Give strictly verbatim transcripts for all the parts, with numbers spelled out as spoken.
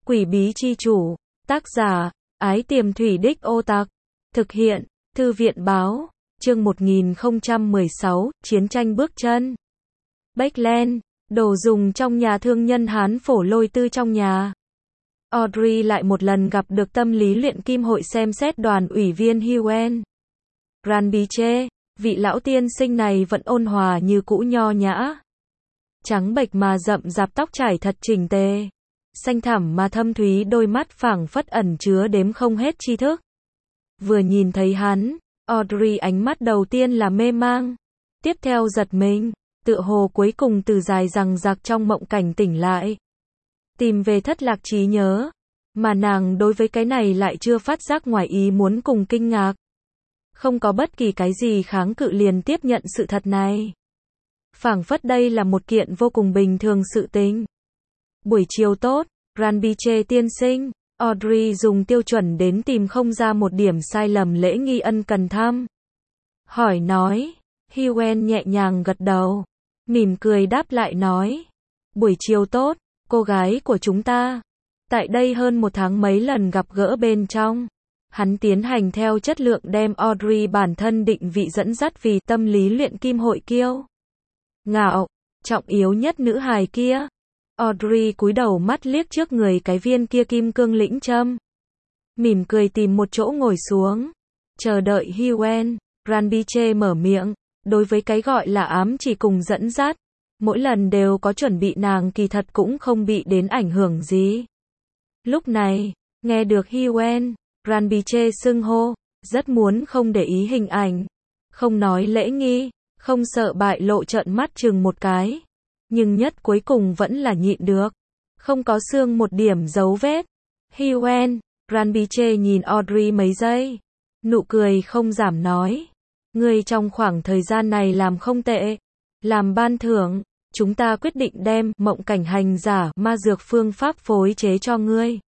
Quỷ bí chi chủ, tác giả, Ái Tiềm Thủy Đích Ô Tạc, thực hiện, Thư viện báo, chương một nghìn không trăm mười sáu, Chiến tranh bước chân. Backland, đồ dùng trong nhà thương nhân Hán phổ lôi tư trong nhà. Audrey lại một lần gặp được tâm lý luyện kim hội xem xét đoàn ủy viên Hewen. Ranbiche, vị lão tiên sinh này vẫn ôn hòa như cũ, nho nhã. Trắng bệch mà rậm rạp, tóc trải thật chỉnh tề. Xanh thẳm mà thâm thúy, đôi mắt phảng phất ẩn chứa đếm không hết tri thức. Vừa nhìn thấy hắn, Audrey ánh mắt đầu tiên là mê mang, tiếp theo giật mình, tựa hồ cuối cùng từ dài dằng dặc trong mộng cảnh tỉnh lại, tìm về thất lạc trí nhớ, mà nàng đối với cái này lại chưa phát giác ngoài ý muốn cùng kinh ngạc. Không có bất kỳ cái gì kháng cự, liền tiếp nhận sự thật này. Phảng phất đây là một kiện vô cùng bình thường sự tình. Buổi chiều tốt, Ranbiche tiên sinh. Audrey dùng tiêu chuẩn đến tìm không ra một điểm sai lầm lễ nghi ân cần thăm hỏi nói. Hewen nhẹ nhàng gật đầu, mỉm cười đáp lại nói. Buổi chiều tốt, cô gái của chúng ta. Tại đây hơn một tháng mấy lần gặp gỡ bên trong, hắn tiến hành theo chất lượng đem Audrey bản thân định vị dẫn dắt vì tâm lý luyện kim hội kiêu ngạo, trọng yếu nhất nữ hài kia. Audrey cúi đầu mắt liếc trước người cái viên kia kim cương lĩnh châm, mỉm cười tìm một chỗ ngồi xuống, chờ đợi Hewen. Ranbiche mở miệng, đối với cái gọi là ám chỉ cùng dẫn dắt, mỗi lần đều có chuẩn bị, nàng kỳ thật cũng không bị đến ảnh hưởng gì. Lúc này, nghe được Hewen, Ranbiche xưng hô, rất muốn không để ý hình ảnh, không nói lễ nghi, không sợ bại lộ, trợn mắt chừng một cái. Nhưng nhất cuối cùng vẫn là nhịn được, không có xương một điểm dấu vết. Hewen, Ranbiche nhìn Audrey mấy giây, nụ cười không giảm nói. Ngươi trong khoảng thời gian này làm không tệ. Làm ban thưởng, chúng ta quyết định đem mộng cảnh hành giả ma dược phương pháp phối chế cho ngươi.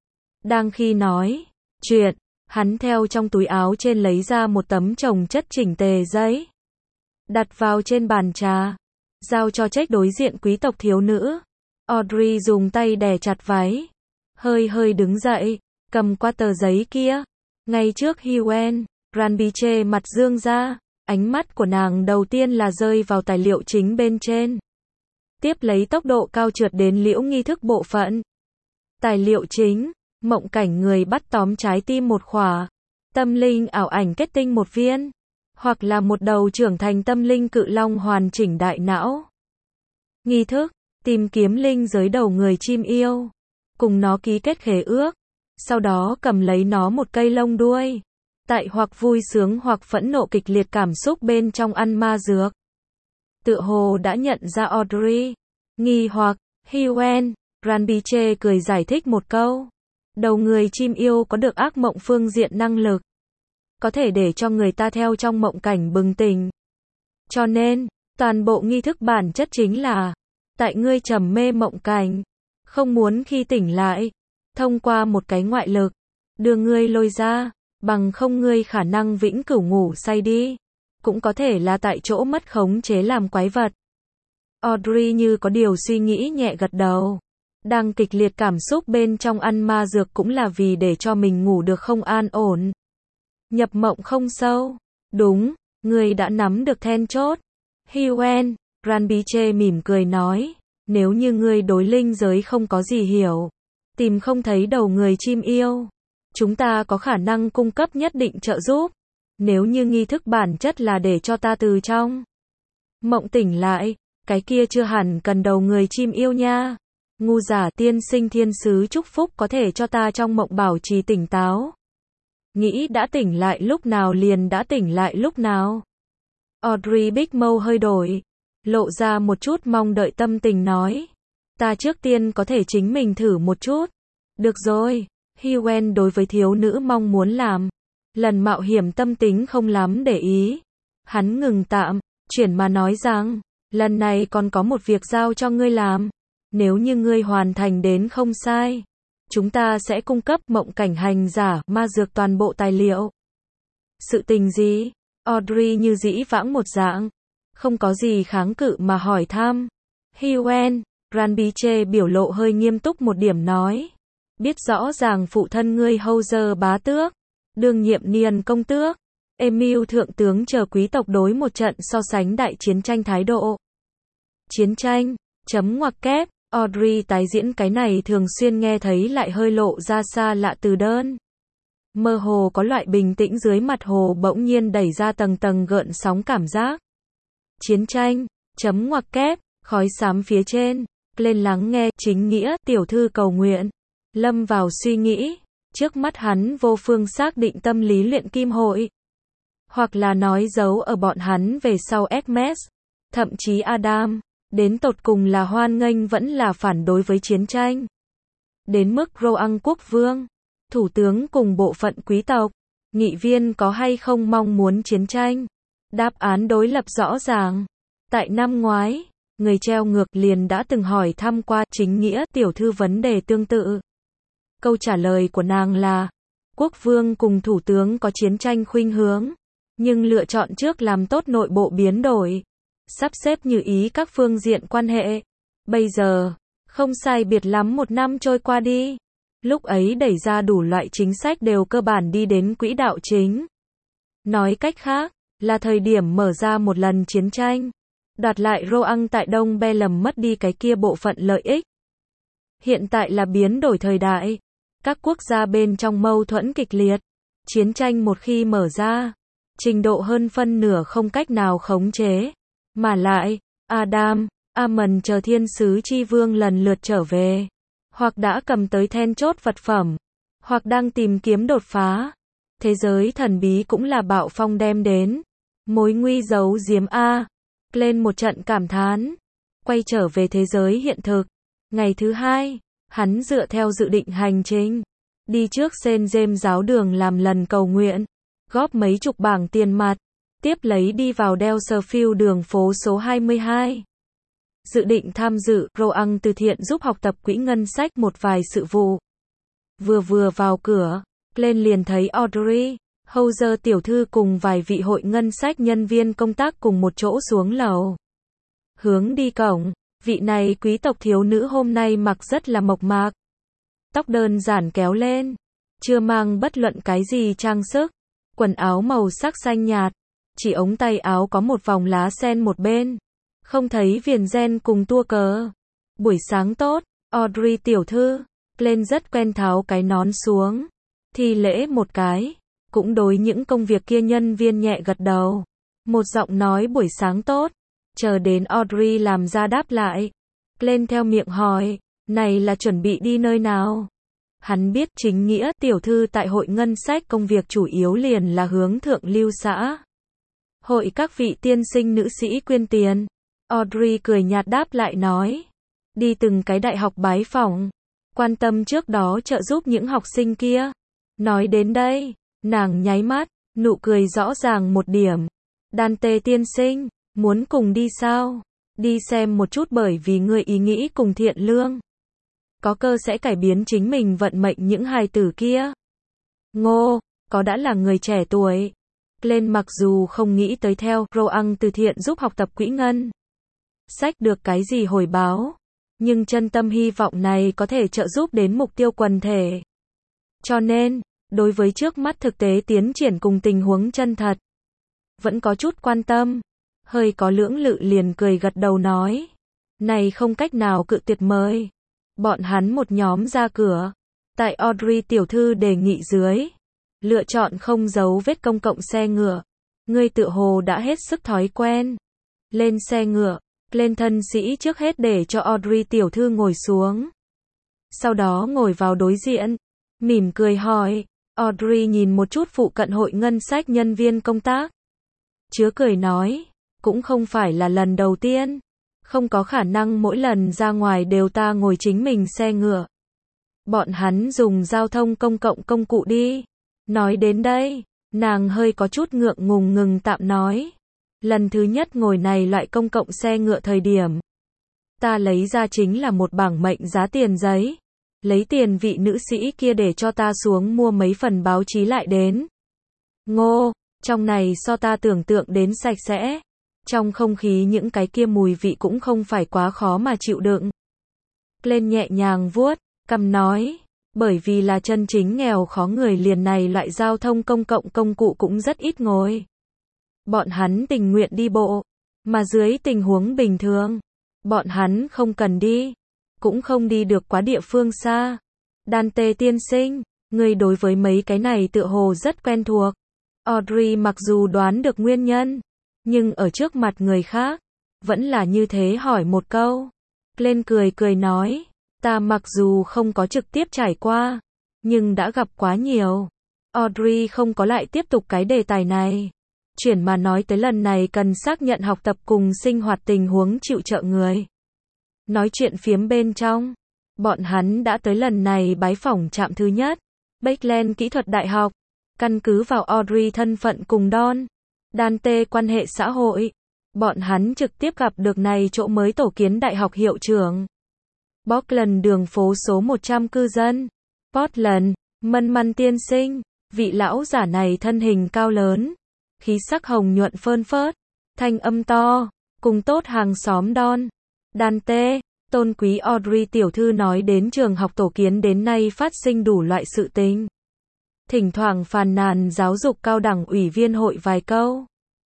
Đang khi nói chuyện, hắn theo trong túi áo trên lấy ra một tấm chồng chất chỉnh tề giấy, đặt vào trên bàn trà, giao cho trách đối diện quý tộc thiếu nữ. Audrey dùng tay đè chặt váy, hơi hơi đứng dậy, cầm qua tờ giấy kia, ngay trước Hewen. Ranbiche mặt dương ra, ánh mắt của nàng đầu tiên là rơi vào tài liệu chính bên trên, tiếp lấy tốc độ cao trượt đến liễu nghi thức bộ phận. Tài liệu chính, mộng cảnh người bắt tóm trái tim một khỏa, tâm linh ảo ảnh kết tinh một viên, hoặc là một đầu trưởng thành tâm linh cự long hoàn chỉnh đại não. Nghi thức, tìm kiếm linh giới đầu người chim yêu, cùng nó ký kết khế ước, sau đó cầm lấy nó một cây lông đuôi, tại hoặc vui sướng hoặc phẫn nộ kịch liệt cảm xúc bên trong ăn ma dược. Tựa hồ đã nhận ra Audrey nghi hoặc, Hewen, Ranbiche cười giải thích một câu. Đầu người chim yêu có được ác mộng phương diện năng lực, có thể để cho người ta theo trong mộng cảnh bừng tỉnh. Cho nên, toàn bộ nghi thức bản chất chính là, tại ngươi trầm mê mộng cảnh, không muốn khi tỉnh lại, thông qua một cái ngoại lực, đưa ngươi lôi ra, bằng không ngươi khả năng vĩnh cửu ngủ say đi. Cũng có thể là tại chỗ mất khống chế làm quái vật. Audrey như có điều suy nghĩ nhẹ gật đầu. Đang kịch liệt cảm xúc bên trong ăn ma dược cũng là vì để cho mình ngủ được không an ổn. Nhập mộng không sâu. Đúng, ngươi đã nắm được then chốt. Hewen, Ranbiche mỉm cười nói. Nếu như ngươi đối linh giới không có gì hiểu, tìm không thấy đầu người chim yêu, chúng ta có khả năng cung cấp nhất định trợ giúp. Nếu như nghi thức bản chất là để cho ta từ trong mộng tỉnh lại, cái kia chưa hẳn cần đầu người chim yêu nha. Ngu giả tiên sinh thiên sứ chúc phúc có thể cho ta trong mộng bảo trì tỉnh táo. Nghĩ đã tỉnh lại lúc nào liền đã tỉnh lại lúc nào. Audrey Big Mâu hơi đổi, lộ ra một chút mong đợi tâm tình nói. Ta trước tiên có thể chính mình thử một chút. Được rồi, Hewen đối với thiếu nữ mong muốn làm lần mạo hiểm tâm tính không lắm để ý. Hắn ngừng tạm, chuyển mà nói rằng, lần này còn có một việc giao cho ngươi làm. Nếu như ngươi hoàn thành đến không sai, chúng ta sẽ cung cấp mộng cảnh hành giả ma dược toàn bộ tài liệu. Sự tình gì? Audrey như dĩ vãng một dạng, không có gì kháng cự mà hỏi thăm. Hewen, Ranbiche biểu lộ hơi nghiêm túc một điểm nói. biết rõ ràng phụ thân ngươi Howzer bá tước, đương nhiệm Niên công tước, Emil thượng tướng chờ quý tộc đối một trận so sánh đại chiến tranh thái độ. Chiến tranh, chấm ngoặc kép, Audrey tái diễn cái này thường xuyên nghe thấy lại hơi lộ ra xa lạ từ đơn. Mơ hồ có loại bình tĩnh dưới mặt hồ bỗng nhiên đẩy ra tầng tầng gợn sóng cảm giác. Chiến tranh, chấm ngoặc kép, khói xám phía trên, lên lắng nghe, chính nghĩa, tiểu thư cầu nguyện. Lâm vào suy nghĩ, trước mắt hắn vô phương xác định tâm lý luyện kim hội. Hoặc là nói dấu ở bọn hắn về sau Hermes, thậm chí Adam, đến tột cùng là hoan nghênh vẫn là phản đối với chiến tranh. Đến mức Rohan quốc vương, thủ tướng cùng bộ phận quý tộc, nghị viên có hay không mong muốn chiến tranh? Đáp án đối lập rõ ràng. Tại năm ngoái, người treo ngược liền đã từng hỏi thăm qua chính nghĩa tiểu thư vấn đề tương tự. Câu trả lời của nàng là, quốc vương cùng thủ tướng có chiến tranh khuynh hướng, nhưng lựa chọn trước làm tốt nội bộ biến đổi, sắp xếp như ý các phương diện quan hệ. Bây giờ, không sai biệt lắm một năm trôi qua đi. Lúc ấy đẩy ra đủ loại chính sách đều cơ bản đi đến quỹ đạo chính. Nói cách khác, là thời điểm mở ra một lần chiến tranh, đoạt lại Rohan tại Đông Be lầm mất đi cái kia bộ phận lợi ích. Hiện tại là biến đổi thời đại, các quốc gia bên trong mâu thuẫn kịch liệt, chiến tranh một khi mở ra, trình độ hơn phân nửa không cách nào khống chế, mà lại, Adam, Amon chờ thiên sứ chi vương lần lượt trở về, hoặc đã cầm tới then chốt vật phẩm, hoặc đang tìm kiếm đột phá. Thế giới thần bí cũng là bạo phong đem đến, mối nguy giấu giếm a. Lên một trận cảm thán, quay trở về thế giới hiện thực. Ngày thứ hai, hắn dựa theo dự định hành trình, đi trước Saint James giáo đường làm lần cầu nguyện, góp mấy chục bảng tiền mặt, tiếp lấy đi vào Delserfield đường phố số hai mươi hai. Dự định tham dự Rohan từ thiện giúp học tập quỹ ngân sách một vài sự vụ. Vừa vừa vào cửa, lên liền thấy Audrey, Howzer tiểu thư cùng vài vị hội ngân sách nhân viên công tác cùng một chỗ xuống lầu. Hướng đi cổng, vị này quý tộc thiếu nữ hôm nay mặc rất là mộc mạc. Tóc đơn giản kéo lên, chưa mang bất luận cái gì trang sức, quần áo màu sắc xanh nhạt, chỉ ống tay áo có một vòng lá sen một bên, không thấy viền ren cùng tua cờ. Buổi sáng tốt, Audrey tiểu thư, lên rất quen tháo cái nón xuống, thi lễ một cái, cũng đối những công việc kia nhân viên nhẹ gật đầu. Một giọng nói buổi sáng tốt, chờ đến Audrey làm ra đáp lại. Lên theo miệng hỏi, này là chuẩn bị đi nơi nào? Hắn biết chính nghĩa tiểu thư tại hội ngân sách công việc chủ yếu liền là hướng thượng lưu xã. Hội các vị tiên sinh nữ sĩ quyên tiền. Audrey cười nhạt đáp lại nói, đi từng cái đại học bái phỏng, quan tâm trước đó trợ giúp những học sinh kia. Nói đến đây, nàng nháy mắt, nụ cười rõ ràng một điểm. Dante tiên sinh, muốn cùng đi sao? Đi xem một chút bởi vì người ý nghĩ cùng thiện lương. Có cơ sẽ cải biến chính mình vận mệnh những hài tử kia. Ngô, có đã là người trẻ tuổi. Lên mặc dù không nghĩ tới theo Rohan từ thiện giúp học tập quỹ ngân sách được cái gì hồi báo, nhưng chân tâm hy vọng này có thể trợ giúp đến mục tiêu quần thể. Cho nên, đối với trước mắt thực tế tiến triển cùng tình huống chân thật, vẫn có chút quan tâm, hơi có lưỡng lự liền cười gật đầu nói, này không cách nào cự tuyệt mời. Bọn hắn một nhóm ra cửa, tại Audrey tiểu thư đề nghị dưới, lựa chọn không giấu vết công cộng xe ngựa. Ngươi tự hồ đã hết sức thói quen. Lên xe ngựa, lên thân sĩ trước hết để cho Audrey tiểu thư ngồi xuống. Sau đó ngồi vào đối diện, mỉm cười hỏi, Audrey nhìn một chút phụ cận hội ngân sách nhân viên công tác. Chứa cười nói, cũng không phải là lần đầu tiên, không có khả năng mỗi lần ra ngoài đều ta ngồi chính mình xe ngựa. Bọn hắn dùng giao thông công cộng công cụ đi. Nói đến đây, nàng hơi có chút ngượng ngùng ngừng tạm nói. Lần thứ nhất ngồi này loại công cộng xe ngựa thời điểm, ta lấy ra chính là một bảng mệnh giá tiền giấy. Lấy tiền vị nữ sĩ kia để cho ta xuống mua mấy phần báo chí lại đến. Ngô, trong này so ta tưởng tượng đến sạch sẽ. Trong không khí những cái kia mùi vị cũng không phải quá khó mà chịu đựng. Lên nhẹ nhàng vuốt, cằm nói, Bởi vì là chân chính nghèo khó người liền này loại giao thông công cộng công cụ cũng rất ít ngồi. Bọn hắn tình nguyện đi bộ, mà dưới tình huống bình thường, bọn hắn không cần đi, cũng không đi được quá địa phương xa. Dante tiên sinh, người đối với mấy cái này tựa hồ rất quen thuộc. Audrey mặc dù đoán được nguyên nhân, nhưng ở trước mặt người khác, vẫn là như thế hỏi một câu. Glenn cười cười nói, ta mặc dù không có trực tiếp trải qua, nhưng đã gặp quá nhiều. Audrey không có lại tiếp tục cái đề tài này. Chuyển mà nói tới lần này cần xác nhận học tập cùng sinh hoạt tình huống chịu trợ người. Nói chuyện phiếm bên trong, bọn hắn đã tới lần này bái phỏng trạm thứ nhất, Bakeland Kỹ thuật Đại học. Căn cứ vào Audrey thân phận cùng Don, Dante quan hệ xã hội, bọn hắn trực tiếp gặp được này chỗ mới tổ kiến đại học hiệu trưởng. Portland đường phố số một trăm cư dân. Portland, Mân Măn tiên sinh, vị lão giả này thân hình cao lớn, khí sắc hồng nhuận phơn phớt, thanh âm to, cùng tốt hàng xóm Don. Dante, tôn quý Audrey tiểu thư nói đến trường học tổ kiến đến nay phát sinh đủ loại sự tình. Thỉnh thoảng phàn nàn giáo dục cao đẳng ủy viên hội vài câu.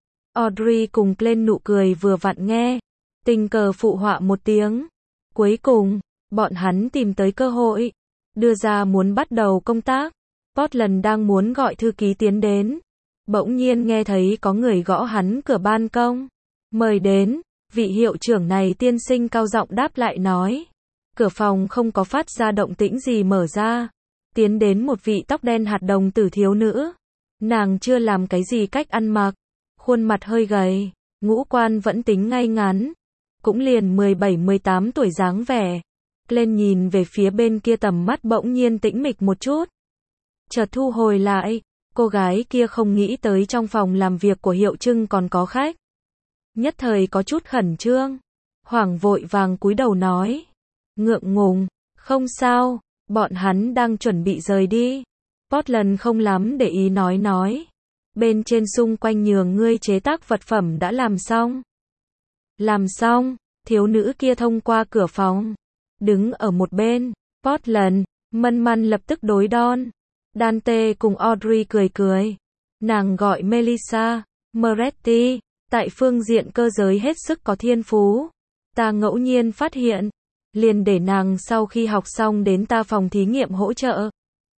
Audrey cùng lên nụ cười vừa vặn nghe, tình cờ phụ họa một tiếng. Cuối cùng, bọn hắn tìm tới cơ hội, đưa ra muốn bắt đầu công tác. Portland đang muốn gọi thư ký tiến đến, bỗng nhiên nghe thấy có người gõ hắn cửa ban công. Mời đến, vị hiệu trưởng này tiên sinh cao giọng đáp lại nói. Cửa phòng không có phát ra động tĩnh gì mở ra. Tiến đến một vị tóc đen hạt đồng tử thiếu nữ. Nàng chưa làm cái gì cách ăn mặc, khuôn mặt hơi gầy, ngũ quan vẫn tính ngay ngắn, cũng liền mười bảy mười tám tuổi dáng vẻ. Lên nhìn về phía bên kia tầm mắt bỗng nhiên tĩnh mịch một chút. Chợt thu hồi lại, cô gái kia không nghĩ tới trong phòng làm việc của hiệu trưng còn có khách. Nhất thời có chút khẩn trương, hoảng vội vàng cúi đầu nói. Ngượng ngùng, không sao, bọn hắn đang chuẩn bị rời đi. Portland không lắm để ý nói nói. Bên trên xung quanh nhường ngươi chế tác vật phẩm đã làm xong. Làm xong, thiếu nữ kia thông qua cửa phòng, đứng ở một bên. Portland, Mân Măn lập tức đối Don, Dante cùng Audrey cười cười. Nàng gọi Melissa Moretti, tại phương diện cơ giới hết sức có thiên phú. Ta ngẫu nhiên phát hiện, liền để nàng sau khi học xong đến ta phòng thí nghiệm hỗ trợ.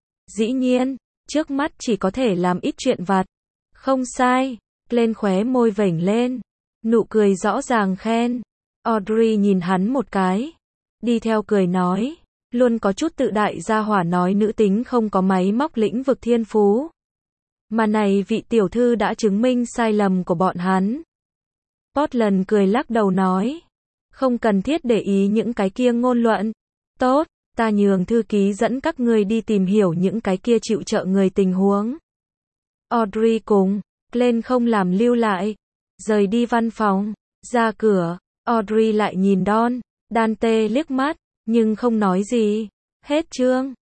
Dĩ nhiên, trước mắt chỉ có thể làm ít chuyện vặt. Không sai, lên khóe môi vểnh lên, nụ cười rõ ràng khen. Audrey nhìn hắn một cái, đi theo cười nói, luôn có chút tự đại gia hỏa nói nữ tính không có máy móc lĩnh vực thiên phú. Mà này vị tiểu thư đã chứng minh sai lầm của bọn hắn. Portland cười lắc đầu nói, không cần thiết để ý những cái kia ngôn luận. Tốt, ta nhường thư ký dẫn các ngươi đi tìm hiểu những cái kia chịu trợ người tình huống. Audrey cùng Glenn không làm lưu lại, rời đi văn phòng, ra cửa. Audrey lại nhìn Don, Dante liếc mắt, nhưng không nói gì. Hết chương.